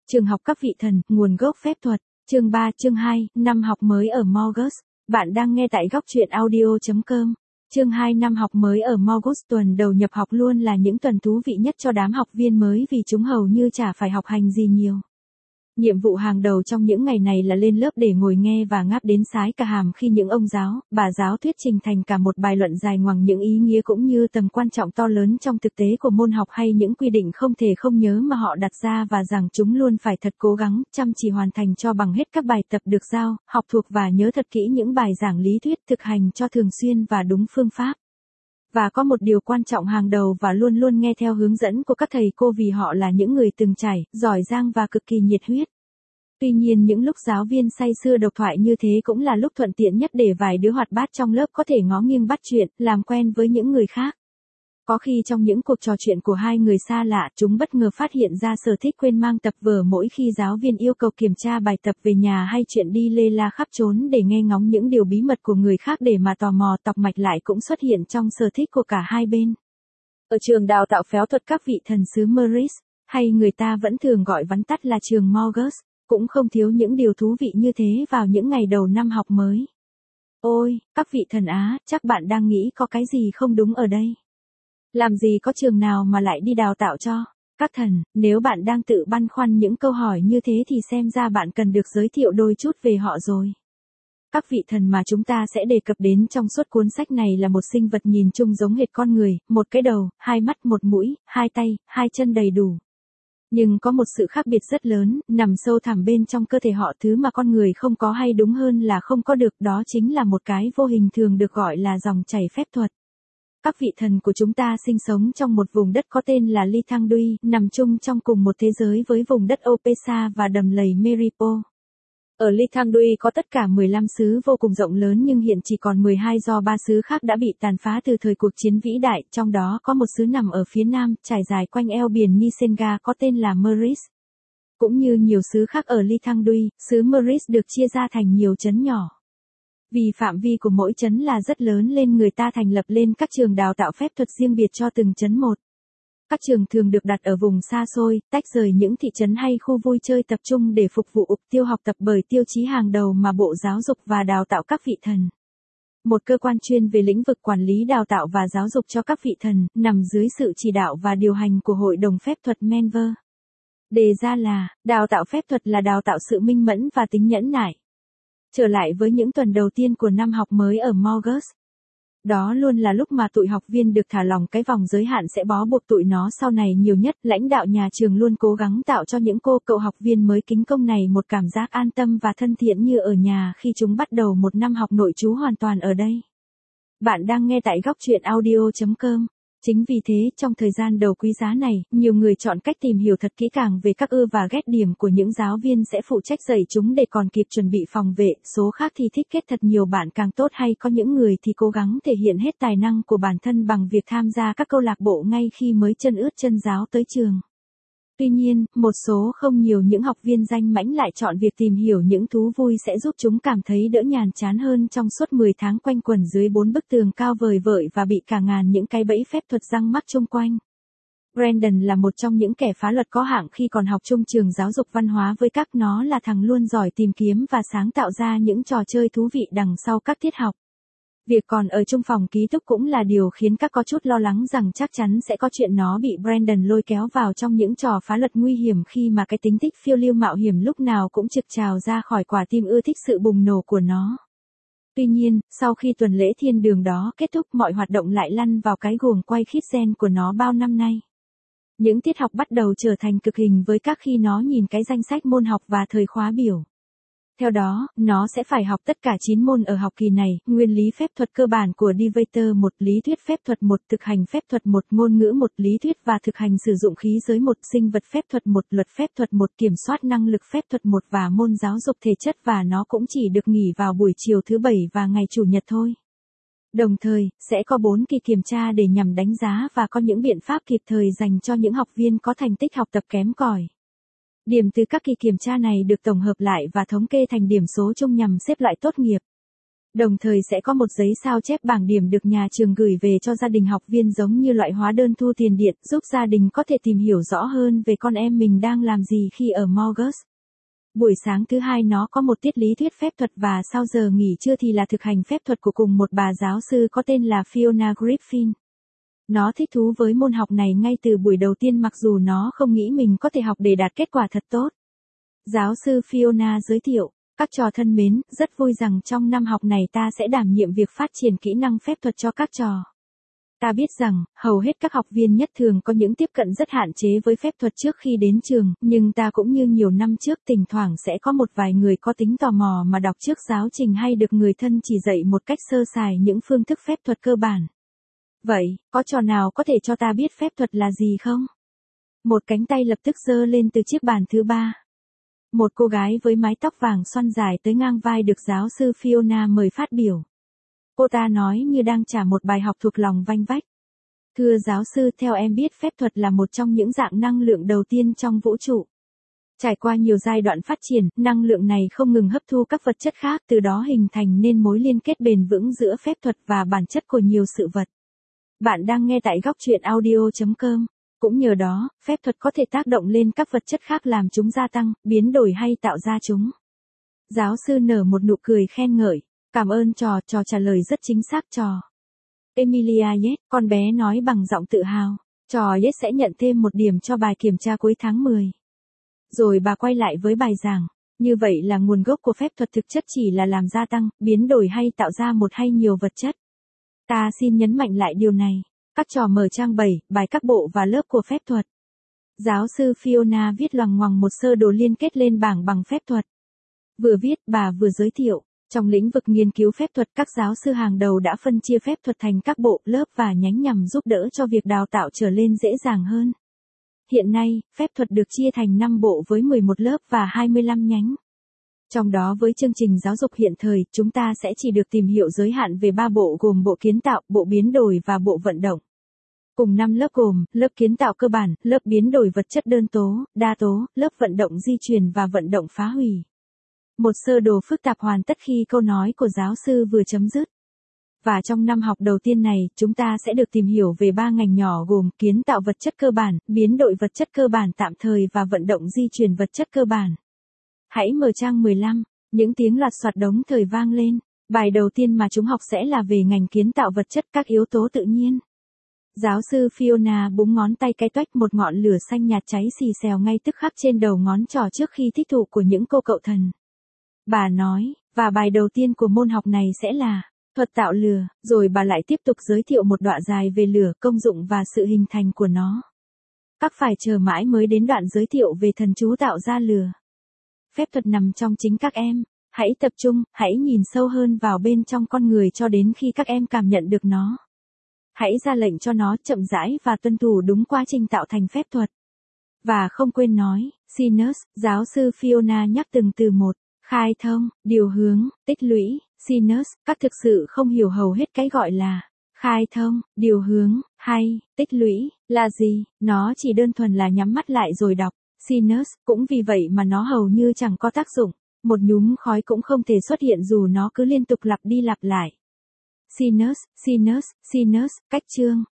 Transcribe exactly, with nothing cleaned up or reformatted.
Trường học các vị thần, nguồn gốc phép thuật, chương ba chương hai, năm học mới ở Morgus. Bạn đang nghe tại góc truyện audio.com. Chương hai năm học mới ở Morgus. Tuần đầu nhập học luôn là những tuần thú vị nhất cho đám học viên mới vì chúng hầu như chả phải học hành gì nhiều. Nhiệm vụ hàng đầu trong những ngày này là lên lớp để ngồi nghe và ngáp đến sái cả hàm khi những ông giáo, bà giáo thuyết trình thành cả một bài luận dài ngoằng những ý nghĩa cũng như tầm quan trọng to lớn trong thực tế của môn học hay những quy định không thể không nhớ mà họ đặt ra và rằng chúng luôn phải thật cố gắng, chăm chỉ hoàn thành cho bằng hết các bài tập được giao, học thuộc và nhớ thật kỹ những bài giảng lý thuyết thực hành cho thường xuyên và đúng phương pháp. Và có một điều quan trọng hàng đầu và luôn luôn nghe theo hướng dẫn của các thầy cô vì họ là những người từng trải, giỏi giang và cực kỳ nhiệt huyết. Tuy nhiên những lúc giáo viên say sưa độc thoại như thế cũng là lúc thuận tiện nhất để vài đứa hoạt bát trong lớp có thể ngó nghiêng bắt chuyện, làm quen với những người khác. Có khi trong những cuộc trò chuyện của hai người xa lạ, chúng bất ngờ phát hiện ra sở thích quên mang tập vở mỗi khi giáo viên yêu cầu kiểm tra bài tập về nhà hay chuyện đi lê la khắp trốn để nghe ngóng những điều bí mật của người khác để mà tò mò tọc mạch lại cũng xuất hiện trong sở thích của cả hai bên. Ở trường đào tạo phép thuật các vị thần xứ Morgus, hay người ta vẫn thường gọi vắn tắt là trường Morgus, cũng không thiếu những điều thú vị như thế vào những ngày đầu năm học mới. Ôi, các vị thần Á, chắc bạn đang nghĩ có cái gì không đúng ở đây. Làm gì có trường nào mà lại đi đào tạo cho các thần, nếu bạn đang tự băn khoăn những câu hỏi như thế thì xem ra bạn cần được giới thiệu đôi chút về họ rồi. Các vị thần mà chúng ta sẽ đề cập đến trong suốt cuốn sách này là một sinh vật nhìn chung giống hệt con người, một cái đầu, hai mắt, một mũi, hai tay, hai chân đầy đủ. Nhưng có một sự khác biệt rất lớn, nằm sâu thẳm bên trong cơ thể họ, thứ mà con người không có hay đúng hơn là không có được, đó chính là một cái vô hình thường được gọi là dòng chảy phép thuật. Các vị thần của chúng ta sinh sống trong một vùng đất có tên là Lithangdui, nằm chung trong cùng một thế giới với vùng đất Opesa và đầm lầy Meripo. Ở Lithangdui có tất cả mười lăm xứ vô cùng rộng lớn nhưng hiện chỉ còn mười hai do ba xứ khác đã bị tàn phá từ thời cuộc chiến vĩ đại, trong đó có một xứ nằm ở phía nam, trải dài quanh eo biển Nisenga có tên là Morris. Cũng như nhiều xứ khác ở Lithangdui, xứ Morris được chia ra thành nhiều trấn nhỏ. Vì phạm vi của mỗi trấn là rất lớn nên người ta thành lập lên các trường đào tạo phép thuật riêng biệt cho từng trấn một. Các trường thường được đặt ở vùng xa xôi, tách rời những thị trấn hay khu vui chơi tập trung để phục vụ mục tiêu học tập bởi tiêu chí hàng đầu mà Bộ Giáo dục và Đào tạo các vị thần. Một cơ quan chuyên về lĩnh vực quản lý đào tạo và giáo dục cho các vị thần, nằm dưới sự chỉ đạo và điều hành của Hội đồng Phép thuật Menver. Đề ra là, đào tạo phép thuật là đào tạo sự minh mẫn và tính nhẫn nại. Trở lại với những tuần đầu tiên của năm học mới ở Morgus. Đó luôn là lúc mà tụi học viên được thả lỏng cái vòng giới hạn sẽ bó buộc tụi nó sau này nhiều nhất. Lãnh đạo nhà trường luôn cố gắng tạo cho những cô cậu học viên mới kính công này một cảm giác an tâm và thân thiện như ở nhà khi chúng bắt đầu một năm học nội trú hoàn toàn ở đây. Bạn đang nghe tại góc truyện audio.com. Chính vì thế, trong thời gian đầu quý giá này, nhiều người chọn cách tìm hiểu thật kỹ càng về các ưu và ghét điểm của những giáo viên sẽ phụ trách dạy chúng để còn kịp chuẩn bị phòng vệ, số khác thì thích kết thật nhiều bạn càng tốt, hay có những người thì cố gắng thể hiện hết tài năng của bản thân bằng việc tham gia các câu lạc bộ ngay khi mới chân ướt chân ráo tới trường. Tuy nhiên, một số không nhiều những học viên danh mãnh lại chọn việc tìm hiểu những thú vui sẽ giúp chúng cảm thấy đỡ nhàm chán hơn trong suốt mười tháng quanh quẩn dưới bốn bức tường cao vời vợi và bị cả ngàn những cái bẫy phép thuật răng mắc chung quanh. Brandon là một trong những kẻ phá luật có hạng khi còn học chung trường giáo dục văn hóa với các, nó là thằng luôn giỏi tìm kiếm và sáng tạo ra những trò chơi thú vị đằng sau các tiết học. Việc còn ở chung phòng ký túc cũng là điều khiến các có chút lo lắng rằng chắc chắn sẽ có chuyện nó bị Brandon lôi kéo vào trong những trò phá luật nguy hiểm khi mà cái tính thích phiêu lưu mạo hiểm lúc nào cũng trực trào ra khỏi quả tim ưa thích sự bùng nổ của nó. Tuy nhiên, sau khi tuần lễ thiên đường đó kết thúc, mọi hoạt động lại lăn vào cái guồng quay khít gen của nó bao năm nay. Những tiết học bắt đầu trở thành cực hình với các khi nó nhìn cái danh sách môn học và thời khóa biểu. Theo đó, nó sẽ phải học tất cả chín môn ở học kỳ này: nguyên lý phép thuật cơ bản của Divator một, lý thuyết phép thuật một, thực hành phép thuật một, ngôn ngữ một, lý thuyết và thực hành sử dụng khí giới một, sinh vật phép thuật một, luật phép thuật một, kiểm soát năng lực phép thuật một và môn giáo dục thể chất, và nó cũng chỉ được nghỉ vào buổi chiều thứ bảy và ngày chủ nhật thôi. Đồng thời, sẽ có bốn kỳ kiểm tra để nhằm đánh giá và có những biện pháp kịp thời dành cho những học viên có thành tích học tập kém cỏi. Điểm từ các kỳ kiểm tra này được tổng hợp lại và thống kê thành điểm số chung nhằm xếp loại tốt nghiệp. Đồng thời sẽ có một giấy sao chép bảng điểm được nhà trường gửi về cho gia đình học viên giống như loại hóa đơn thu tiền điện, giúp gia đình có thể tìm hiểu rõ hơn về con em mình đang làm gì khi ở Morgus. Buổi sáng thứ hai nó có một tiết lý thuyết phép thuật và sau giờ nghỉ trưa thì là thực hành phép thuật của cùng một bà giáo sư có tên là Fiona Griffin. Nó thích thú với môn học này ngay từ buổi đầu tiên mặc dù nó không nghĩ mình có thể học để đạt kết quả thật tốt. Giáo sư Fiona giới thiệu, các trò thân mến, rất vui rằng trong năm học này ta sẽ đảm nhiệm việc phát triển kỹ năng phép thuật cho các trò. Ta biết rằng, hầu hết các học viên nhất thường có những tiếp cận rất hạn chế với phép thuật trước khi đến trường, nhưng ta cũng như nhiều năm trước thỉnh thoảng sẽ có một vài người có tính tò mò mà đọc trước giáo trình hay được người thân chỉ dạy một cách sơ sài những phương thức phép thuật cơ bản. Vậy, có trò nào có thể cho ta biết phép thuật là gì không? Một cánh tay lập tức giơ lên từ chiếc bàn thứ ba. Một cô gái với mái tóc vàng xoăn dài tới ngang vai được giáo sư Fiona mời phát biểu. Cô ta nói như đang trả một bài học thuộc lòng vanh vách. Thưa giáo sư, theo em biết phép thuật là một trong những dạng năng lượng đầu tiên trong vũ trụ. Trải qua nhiều giai đoạn phát triển, năng lượng này không ngừng hấp thu các vật chất khác, từ đó hình thành nên mối liên kết bền vững giữa phép thuật và bản chất của nhiều sự vật. Bạn đang nghe tại góc truyện audio chấm com. Cũng nhờ đó, phép thuật có thể tác động lên các vật chất khác làm chúng gia tăng, biến đổi hay tạo ra chúng. Giáo sư nở một nụ cười khen ngợi. Cảm ơn trò, trò trả lời rất chính xác trò. Emilia yes, con bé nói bằng giọng tự hào. Trò yes sẽ nhận thêm một điểm cho bài kiểm tra cuối tháng mười. Rồi bà quay lại với bài giảng. Như vậy là nguồn gốc của phép thuật thực chất chỉ là làm gia tăng, biến đổi hay tạo ra một hay nhiều vật chất. Ta xin nhấn mạnh lại điều này. Các trò mở trang bảy, bài các bộ và lớp của phép thuật. Giáo sư Fiona viết loằng ngoằng một sơ đồ liên kết lên bảng bằng phép thuật. Vừa viết, bà vừa giới thiệu. Trong lĩnh vực nghiên cứu phép thuật, các giáo sư hàng đầu đã phân chia phép thuật thành các bộ, lớp và nhánh nhằm giúp đỡ cho việc đào tạo trở lên dễ dàng hơn. Hiện nay, phép thuật được chia thành năm bộ với mười một lớp và hai mươi lăm nhánh. Trong đó với chương trình giáo dục hiện thời, chúng ta sẽ chỉ được tìm hiểu giới hạn về ba bộ gồm bộ kiến tạo, bộ biến đổi và bộ vận động. Cùng năm lớp gồm, lớp kiến tạo cơ bản, lớp biến đổi vật chất đơn tố, đa tố, lớp vận động di truyền và vận động phá hủy. Một sơ đồ phức tạp hoàn tất khi câu nói của giáo sư vừa chấm dứt. Và trong năm học đầu tiên này, chúng ta sẽ được tìm hiểu về ba ngành nhỏ gồm kiến tạo vật chất cơ bản, biến đổi vật chất cơ bản tạm thời và vận động di truyền vật chất cơ bản. Hãy mở trang mười lăm, những tiếng loạt soạt đống thời vang lên. Bài đầu tiên mà chúng học sẽ là về ngành kiến tạo vật chất các yếu tố tự nhiên. Giáo sư Fiona búng ngón tay cái toách một ngọn lửa xanh nhạt cháy xì xèo ngay tức khắc trên đầu ngón trỏ trước khi thích thụ của những cô cậu thần. Bà nói, và bài đầu tiên của môn học này sẽ là thuật tạo lửa, rồi bà lại tiếp tục giới thiệu một đoạn dài về lửa, công dụng và sự hình thành của nó. Các phải chờ mãi mới đến đoạn giới thiệu về thần chú tạo ra lửa. Phép thuật nằm trong chính các em, hãy tập trung, hãy nhìn sâu hơn vào bên trong con người cho đến khi các em cảm nhận được nó. Hãy ra lệnh cho nó chậm rãi và tuân thủ đúng quá trình tạo thành phép thuật. Và không quên nói, sinus, giáo sư Fiona nhắc từng từ một. Khai thông, điều hướng, tích lũy, sinus, các thực sự không hiểu hầu hết cái gọi là khai thông, điều hướng, hay, tích lũy, là gì, nó chỉ đơn thuần là nhắm mắt lại rồi đọc, sinus, cũng vì vậy mà nó hầu như chẳng có tác dụng, một nhúm khói cũng không thể xuất hiện dù nó cứ liên tục lặp đi lặp lại. Sinus, sinus, sinus, cách chương,